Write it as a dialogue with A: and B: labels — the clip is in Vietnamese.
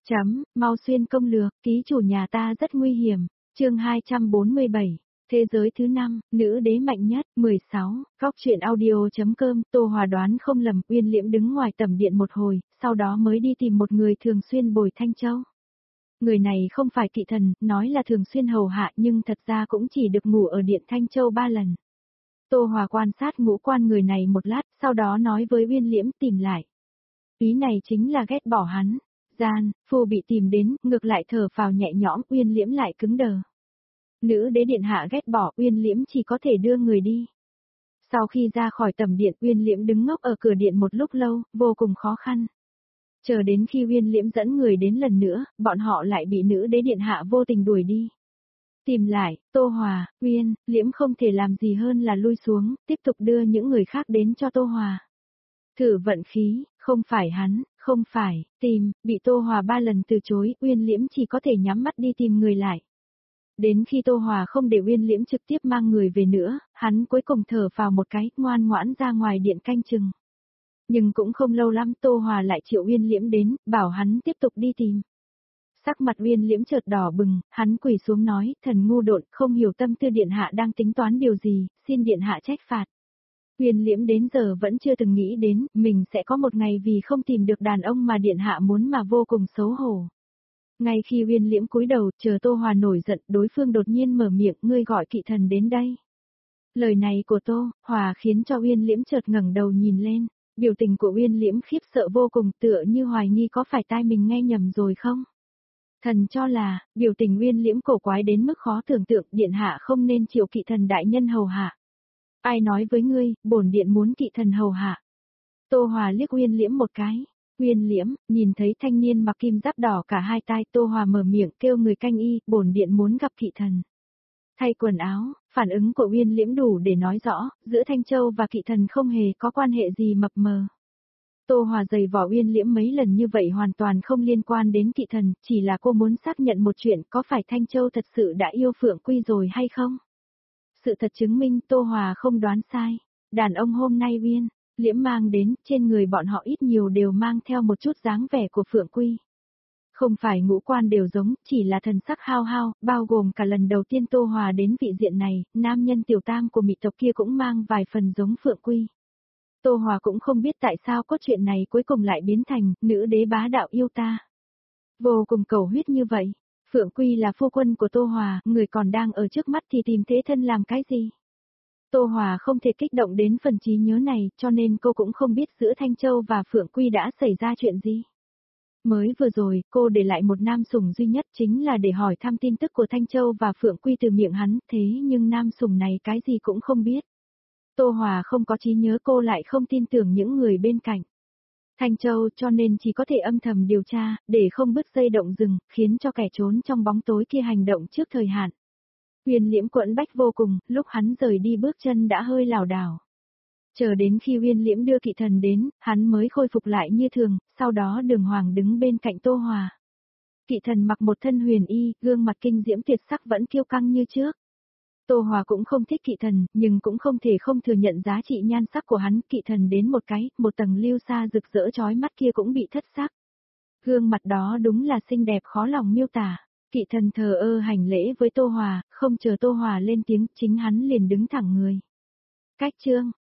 A: Mau xuyên công lược, ký chủ nhà ta rất nguy hiểm. Chương 247. Thế giới thứ 5, nữ đế mạnh nhất, 16, góc truyện audio.com, Tô Hòa đoán không lầm, Uyên Liễm đứng ngoài tầm điện một hồi, sau đó mới đi tìm một người thường xuyên bồi Thanh Châu. Người này không phải kỵ thần, nói là thường xuyên hầu hạ nhưng thật ra cũng chỉ được ngủ ở điện Thanh Châu 3 lần. Tô Hòa quan sát ngũ quan người này một lát, sau đó nói với Uyên Liễm tìm lại. Ý này chính là ghét bỏ hắn. Phu bị tìm đến, ngược lại thở phào nhẹ nhõm, Uyên Liễm lại cứng đờ. Nữ đế điện hạ ghét bỏ, Uyên Liễm chỉ có thể đưa người đi. Sau khi ra khỏi tầm điện, Uyên Liễm đứng ngốc ở cửa điện một lúc lâu, vô cùng khó khăn. Chờ đến khi Uyên Liễm dẫn người đến lần nữa, bọn họ lại bị nữ đế điện hạ vô tình đuổi đi. Tìm lại, Tô Hòa, Uyên Liễm không thể làm gì hơn là lui xuống, tiếp tục đưa những người khác đến cho Tô Hòa. Thử vận khí, không phải hắn, không phải, tìm, bị Tô Hòa 3 lần từ chối, Uyên Liễm chỉ có thể nhắm mắt đi tìm người lại. Đến khi Tô Hòa không để Uyên Liễm trực tiếp mang người về nữa, hắn cuối cùng thở vào một cái, ngoan ngoãn ra ngoài điện canh chừng. Nhưng cũng không lâu lắm Tô Hòa lại triệu Uyên Liễm đến, bảo hắn tiếp tục đi tìm. Sắc mặt Uyên Liễm chợt đỏ bừng, hắn quỳ xuống nói, thần ngu độn, không hiểu tâm tư điện hạ đang tính toán điều gì, xin điện hạ trách phạt. Uyên Liễm đến giờ vẫn chưa từng nghĩ đến, mình sẽ có một ngày vì không tìm được đàn ông mà điện hạ muốn mà vô cùng xấu hổ. Ngay khi Uyên Liễm cúi đầu, chờ Tô Hòa nổi giận, đối phương đột nhiên mở miệng, ngươi gọi kỵ thần đến đây. Lời này của Tô Hòa khiến cho Uyên Liễm chợt ngẩng đầu nhìn lên, biểu tình của Uyên Liễm khiếp sợ vô cùng, tựa như hoài nghi có phải tai mình nghe nhầm rồi không? Thần cho là, biểu tình Uyên Liễm cổ quái đến mức khó tưởng tượng, điện hạ không nên chịu kỵ thần đại nhân hầu hạ. Ai nói với ngươi, bổn điện muốn kỵ thần hầu hạ. Tô Hòa liếc Uyên Liễm một cái. Uyên Liễm, nhìn thấy thanh niên mặc kim giáp đỏ cả hai tai, Tô Hòa mở miệng kêu người canh y, bổn điện muốn gặp kỵ thần. Thay quần áo, phản ứng của Uyên Liễm đủ để nói rõ, giữa Thanh Châu và kỵ thần không hề có quan hệ gì mập mờ. Tô Hòa giày vò Uyên Liễm mấy lần như vậy hoàn toàn không liên quan đến kỵ thần, chỉ là cô muốn xác nhận một chuyện, có phải Thanh Châu thật sự đã yêu Phượng Quy rồi hay không? Sự thật chứng minh Tô Hòa không đoán sai. Đàn ông hôm nay Uyên Liễm mang đến, trên người bọn họ ít nhiều đều mang theo một chút dáng vẻ của Phượng Quy. Không phải ngũ quan đều giống, chỉ là thần sắc hao hao, bao gồm cả lần đầu tiên Tô Hòa đến vị diện này, nam nhân tiểu tam của Mị tộc kia cũng mang vài phần giống Phượng Quy. Tô Hòa cũng không biết tại sao cốt truyện này cuối cùng lại biến thành, nữ đế bá đạo yêu ta. Vô cùng cầu huyết như vậy. Phượng Quy là phu quân của Tô Hòa, người còn đang ở trước mắt thì tìm thế thân làm cái gì? Tô Hòa không thể kích động đến phần trí nhớ này, cho nên cô cũng không biết giữa Thanh Châu và Phượng Quy đã xảy ra chuyện gì. Mới vừa rồi, cô để lại một nam sủng duy nhất chính là để hỏi thăm tin tức của Thanh Châu và Phượng Quy từ miệng hắn, thế nhưng nam sủng này cái gì cũng không biết. Tô Hòa không có trí nhớ, cô lại không tin tưởng những người bên cạnh Thanh Châu, cho nên chỉ có thể âm thầm điều tra, để không bứt dây động rừng, khiến cho kẻ trốn trong bóng tối kia hành động trước thời hạn. Uyên Liễm quẫn bách vô cùng, lúc hắn rời đi bước chân đã hơi lảo đảo. Chờ đến khi Uyên Liễm đưa kỵ thần đến, hắn mới khôi phục lại như thường, sau đó Đường Hoàng đứng bên cạnh Tô Hòa. Kỵ thần mặc một thân huyền y, gương mặt kinh diễm tuyệt sắc vẫn kiêu căng như trước. Tô Hòa cũng không thích kỵ thần, nhưng cũng không thể không thừa nhận giá trị nhan sắc của hắn, kỵ thần đến một cái, một tầng lưu xa rực rỡ chói mắt kia cũng bị thất sắc. Gương mặt đó đúng là xinh đẹp khó lòng miêu tả. Kỵ thần thờ ơ hành lễ với Tô Hòa, không chờ Tô Hòa lên tiếng, chính hắn liền đứng thẳng người. Cách chương,